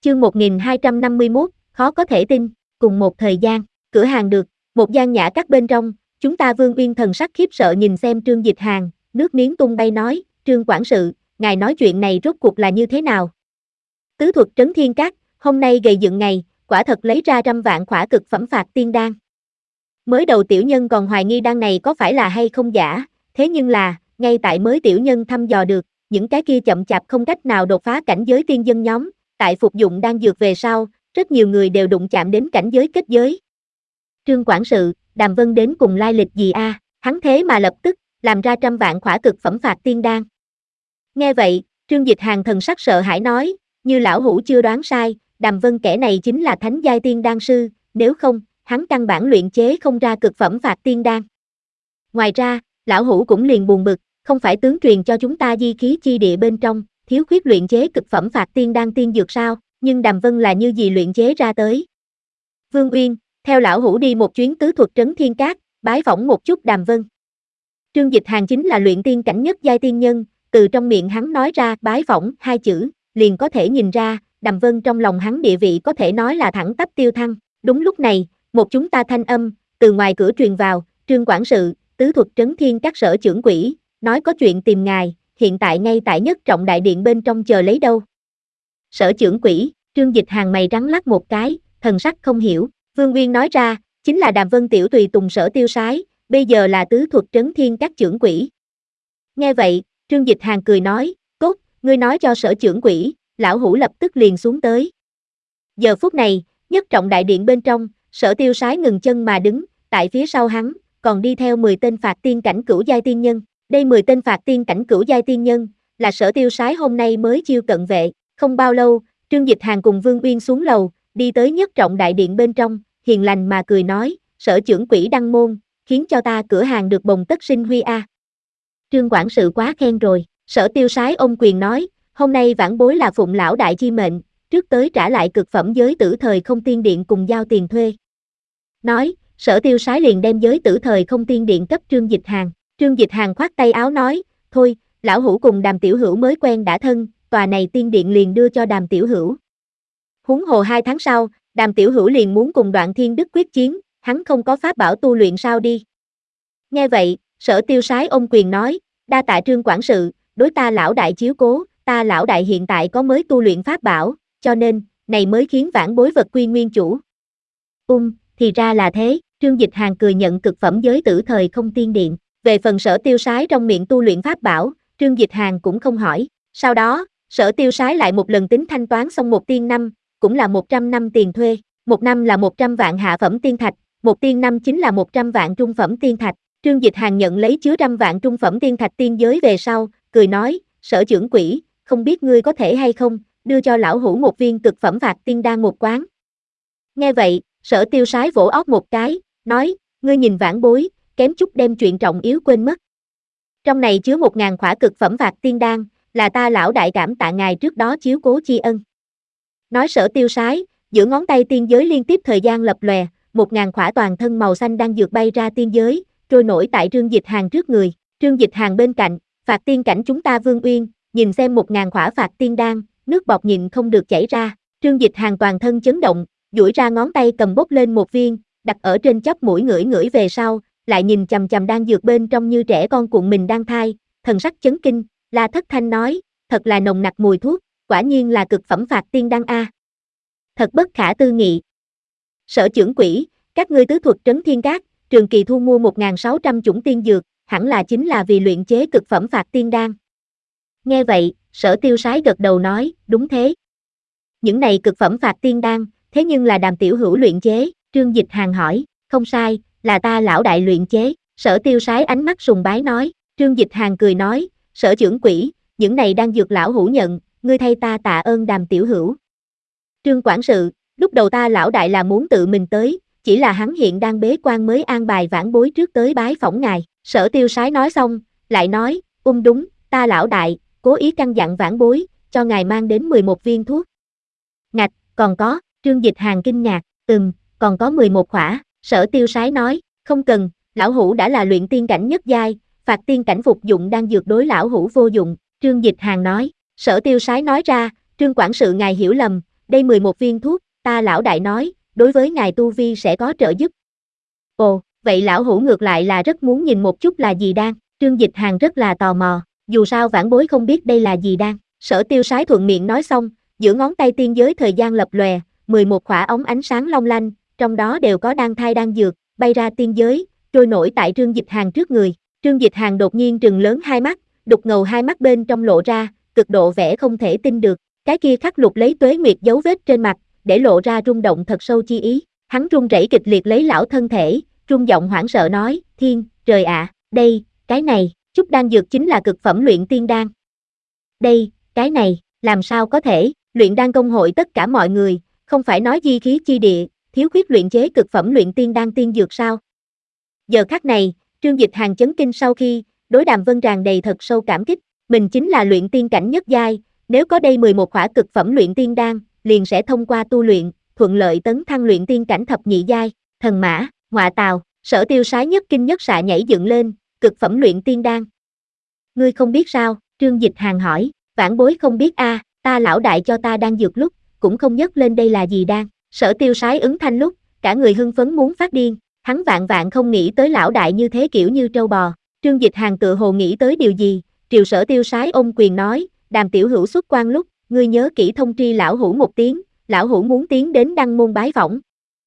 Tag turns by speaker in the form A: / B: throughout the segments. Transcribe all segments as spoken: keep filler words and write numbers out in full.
A: Chương một nghìn hai trăm năm mươi mốt, khó có thể tin, cùng một thời gian, cửa hàng được, một gian nhã các bên trong, chúng ta Vương Uyên thần sắc khiếp sợ nhìn xem Trương Dịch Hàn, nước miếng tung bay nói, Trương quản sự, ngài nói chuyện này rốt cuộc là như thế nào? Tứ thuật trấn thiên các, hôm nay gầy dựng ngày, quả thật lấy ra trăm vạn khỏa cực phẩm phạt tiên đan. Mới đầu tiểu nhân còn hoài nghi đan này có phải là hay không giả, thế nhưng là, ngay tại mới tiểu nhân thăm dò được, những cái kia chậm chạp không cách nào đột phá cảnh giới tiên dân nhóm, tại phục dụng đan dược về sau, rất nhiều người đều đụng chạm đến cảnh giới kết giới. Trương quản sự, Đàm Vân đến cùng lai lịch gì a? À? Hắn thế mà lập tức làm ra trăm vạn khỏa cực phẩm phạt tiên đan. Nghe vậy, Trương Dịch Hàn thần sắc sợ hãi nói, như lão hủ chưa đoán sai, Đàm Vân kẻ này chính là thánh giai tiên đan sư, nếu không, hắn căn bản luyện chế không ra cực phẩm phạt tiên đan. Ngoài ra, lão hủ cũng liền buồn bực, không phải tướng truyền cho chúng ta di khí chi địa bên trong, thiếu khuyết luyện chế cực phẩm phạt tiên đan tiên dược sao, nhưng Đàm Vân là như gì luyện chế ra tới. Vương Uyên, theo lão hủ đi một chuyến tứ thuật trấn thiên cát, bái phỏng một chút Đàm Vân. Trương Dịch Hàn chính là luyện tiên cảnh nhất giai tiên nhân, từ trong miệng hắn nói ra bái phỏng hai chữ, liền có thể nhìn ra, Đàm Vân trong lòng hắn địa vị có thể nói là thẳng tắp tiêu thăng. Đúng lúc này, một chúng ta thanh âm, từ ngoài cửa truyền vào, Trương quản sự, tứ thuật trấn thiên các sở trưởng quỹ, nói có chuyện tìm ngài, hiện tại ngay tại nhất trọng đại điện bên trong chờ lấy đâu. Sở trưởng quỹ, Trương Dịch Hàn mày rắn lắc một cái, thần sắc không hiểu, Vương Uyên nói ra, chính là Đàm Vân tiểu tùy tùng sở tiêu sái, bây giờ là tứ thuật trấn thiên các trưởng quỹ. Nghe vậy, Trương Dịch Hàn cười nói, tốt, ngươi nói cho sở trưởng quỹ, lão hủ lập tức liền xuống tới. Giờ phút này, nhất trọng đại điện bên trong, sở tiêu sái ngừng chân mà đứng, tại phía sau hắn, còn đi theo mười tên phạt tiên cảnh cửu giai tiên nhân. Đây mười tên phạt tiên cảnh cửu giai tiên nhân, là sở tiêu sái hôm nay mới chiêu cận vệ, không bao lâu, Trương Dịch Hàn cùng Vương Uyên xuống lầu, đi tới nhất trọng đại điện bên trong, hiền lành mà cười nói, sở trưởng quỹ đăng môn, khiến cho ta cửa hàng được bồng tất sinh huy a. Trương quản sự quá khen rồi, sở tiêu sái ôm quyền nói, hôm nay vãn bối là phụng lão đại chi mệnh, trước tới trả lại cực phẩm giới tử thời không tiên điện cùng giao tiền thuê. Nói, sở tiêu sái liền đem giới tử thời không tiên điện cấp Trương Dịch Hàn. Trương Dịch Hàn khoát tay áo nói, thôi, lão hủ cùng Đàm tiểu hữu mới quen đã thân, tòa này tiên điện liền đưa cho Đàm tiểu hữu. Huống hồ hai tháng sau, Đàm tiểu hữu liền muốn cùng Đoạn Thiên Đức quyết chiến, hắn không có pháp bảo tu luyện sao đi. Nghe vậy, sở tiêu sái ôm quyền nói, đa tạ Trương quản sự, đối ta lão đại chiếu cố, ta lão đại hiện tại có mới tu luyện pháp bảo, cho nên, này mới khiến vãn bối vật quy nguyên chủ. Ung, thì ra là thế, Trương Dịch Hàn cười nhận cực phẩm giới tử thời không tiên điện. Về phần sở tiêu sái trong miệng tu luyện pháp bảo, Trương Dịch Hàn cũng không hỏi. Sau đó, sở tiêu sái lại một lần tính thanh toán xong một tiên năm, cũng là một trăm năm tiền thuê. Một năm là một trăm vạn hạ phẩm tiên thạch, một tiên năm chính là một trăm vạn trung phẩm tiên thạch. Trương Dịch Hàn nhận lấy chứa trăm vạn trung phẩm tiên thạch tiên giới về sau, cười nói, sở trưởng quỹ, không biết ngươi có thể hay không, đưa cho lão hủ một viên cực phẩm phạt tiên đan một quán. Nghe vậy, sở tiêu sái vỗ óc một cái, nói, ngươi nhìn vãn bối, kém chút đem chuyện trọng yếu quên mất. Trong này chứa một ngàn khỏa cực phẩm phạt tiên đan, là ta lão đại cảm tạ ngài trước đó chiếu cố tri ân. Nói sở tiêu sái, giữa ngón tay tiên giới liên tiếp thời gian lập lòe, một ngàn khỏa toàn thân màu xanh đang dược bay ra tiên giới, trôi nổi tại Trương Dịch Hàn trước người. Trương Dịch Hàn bên cạnh, phạt tiên cảnh chúng ta Vương Uyên, nhìn xem một ngàn khỏa phạt tiên đan, nước bọt nhịn không được chảy ra. Trương Dịch Hàn toàn thân chấn động, duỗi ra ngón tay cầm bốc lên một viên, đặt ở trên chóp mũi ngửi ngửi về sau, lại nhìn chằm chằm đang dược bên trong như trẻ con cuộn mình đang thai, thần sắc chấn kinh, La Thất Thanh nói, thật là nồng nặc mùi thuốc, quả nhiên là cực phẩm phạt tiên đan a. Thật bất khả tư nghị. Sở trưởng quỹ, các ngươi tứ thuật trấn thiên cát, trường kỳ thu mua một nghìn sáu trăm chủng tiên dược, hẳn là chính là vì luyện chế cực phẩm phạt tiên đan. Nghe vậy, sở tiêu sái gật đầu nói, đúng thế. Những này cực phẩm phạt tiên đan, thế nhưng là Đàm tiểu hữu luyện chế, Trương Dịch Hàn hỏi, không sai, là ta lão đại luyện chế, sở tiêu sái ánh mắt sùng bái nói, Trương Dịch Hàn cười nói, sở trưởng quỹ, những này đang dược lão hữu nhận, ngươi thay ta tạ ơn Đàm tiểu hữu. Trương quản sự, lúc đầu ta lão đại là muốn tự mình tới, chỉ là hắn hiện đang bế quan mới an bài vãn bối trước tới bái phỏng ngài, sở tiêu sái nói xong, lại nói, ung đúng, ta lão đại, cố ý căn dặn vãn bối, cho ngài mang đến mười một viên thuốc. Ngạch, còn có, Trương Dịch Hàn kinh ngạc, ừm, còn có mười một khỏa, sở tiêu sái nói, không cần, lão hủ đã là luyện tiên cảnh nhất giai, phạt tiên cảnh phục dụng đang dược đối lão hủ vô dụng, Trương Dịch Hàn nói, sở tiêu sái nói ra, Trương quản sự ngài hiểu lầm, đây mười một viên thuốc, ta lão đại nói, đối với ngài tu vi sẽ có trợ giúp. Ồ, vậy lão hủ ngược lại là rất muốn nhìn một chút là gì đan, Trương Dịch Hàn rất là tò mò, dù sao vãn bối không biết đây là gì đan. Sở Tiêu Sái thuận miệng nói xong, giữa ngón tay tiên giới thời gian lập lòe, mười một khỏa ống ánh sáng long lanh, trong đó đều có đan thai đan dược, bay ra tiên giới, trôi nổi tại Trương Dịch Hàn trước người. Trương Dịch Hàn đột nhiên trừng lớn hai mắt, đục ngầu hai mắt bên trong lộ ra, cực độ vẻ không thể tin được, cái kia khắc lục lấy tuế nguyệt dấu vết trên mặt, để lộ ra rung động thật sâu chi ý. Hắn run rẩy kịch liệt lấy lão thân thể, rung giọng hoảng sợ nói, thiên, trời ạ, đây, cái này, chút đan dược chính là cực phẩm luyện tiên đan. Đây, cái này, làm sao có thể, luyện đan công hội tất cả mọi người, không phải nói di khí chi địa, thiếu khuyết luyện chế cực phẩm luyện tiên đan tiên dược sao? Giờ khắc này, Trương Dịch Hàn chấn kinh sau khi, đối Đàm Vân tràn đầy thật sâu cảm kích, mình chính là luyện tiên cảnh nhất giai, nếu có đây mười một khỏa cực phẩm luyện tiên đan, liền sẽ thông qua tu luyện, thuận lợi tấn thăng luyện tiên cảnh thập nhị giai, thần mã, ngọa tào, Sở Tiêu Sái nhất kinh nhất xạ nhảy dựng lên, cực phẩm luyện tiên đan. Ngươi không biết sao? Trương Dịch Hàn hỏi, vãn bối không biết a, à, ta lão đại cho ta đan dược lúc, cũng không nhấc lên đây là gì đan. Sở Tiêu Sái ứng thanh lúc, cả người hưng phấn muốn phát điên, hắn vạn vạn không nghĩ tới lão đại như thế kiểu như trâu bò. Trương Dịch Hàn tự hồ nghĩ tới điều gì, triều Sở Tiêu Sái ôm quyền nói, Đàm tiểu hữu xuất quan lúc, ngươi nhớ kỹ thông tri lão hủ một tiếng, lão hủ muốn tiến đến đăng môn bái phỏng.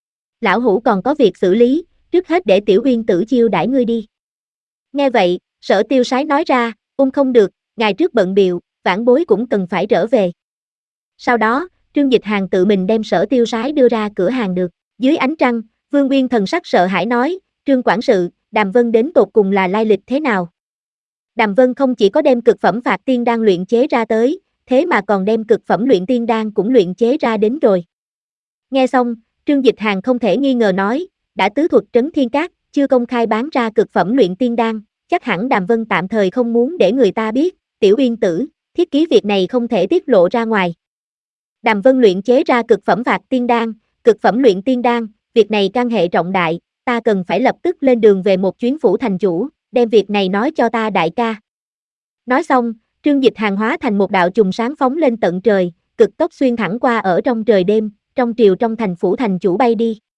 A: Lão hủ còn có việc xử lý, trước hết để Tiểu Uyên tử chiêu đãi ngươi đi. Nghe vậy, Sở Tiêu Sái nói ra, ung không được, ngày trước bận biệu, vãn bối cũng cần phải trở về. Sau đó, Trương Dịch Hàn tự mình đem Sở Tiêu Sái đưa ra cửa hàng được. Dưới ánh trăng, Vương Uyên thần sắc sợ hãi nói, Trương quản sự, Đàm Vân đến tột cùng là lai lịch thế nào? Đàm Vân không chỉ có đem cực phẩm phạt tiên đan luyện chế ra tới, thế mà còn đem cực phẩm luyện tiên đan cũng luyện chế ra đến rồi. Nghe xong, Trương Dịch Hàn không thể nghi ngờ nói, đã tứ thuật trấn thiên cát, chưa công khai bán ra cực phẩm luyện tiên đan, chắc hẳn Đàm Vân tạm thời không muốn để người ta biết, Tiểu Uyên tử, thiết ký việc này không thể tiết lộ ra ngoài. Đàm Vân luyện chế ra cực phẩm phạt tiên đan, cực phẩm luyện tiên đan, việc này can hệ trọng đại, ta cần phải lập tức lên đường về một chuyến phủ thành chủ, đem việc này nói cho ta đại ca. Nói xong, Trương Dịch Hàn hóa thành một đạo chùm sáng phóng lên tận trời, cực tốc xuyên thẳng qua ở trong trời đêm, trong triều trong thành phủ thành chủ bay đi.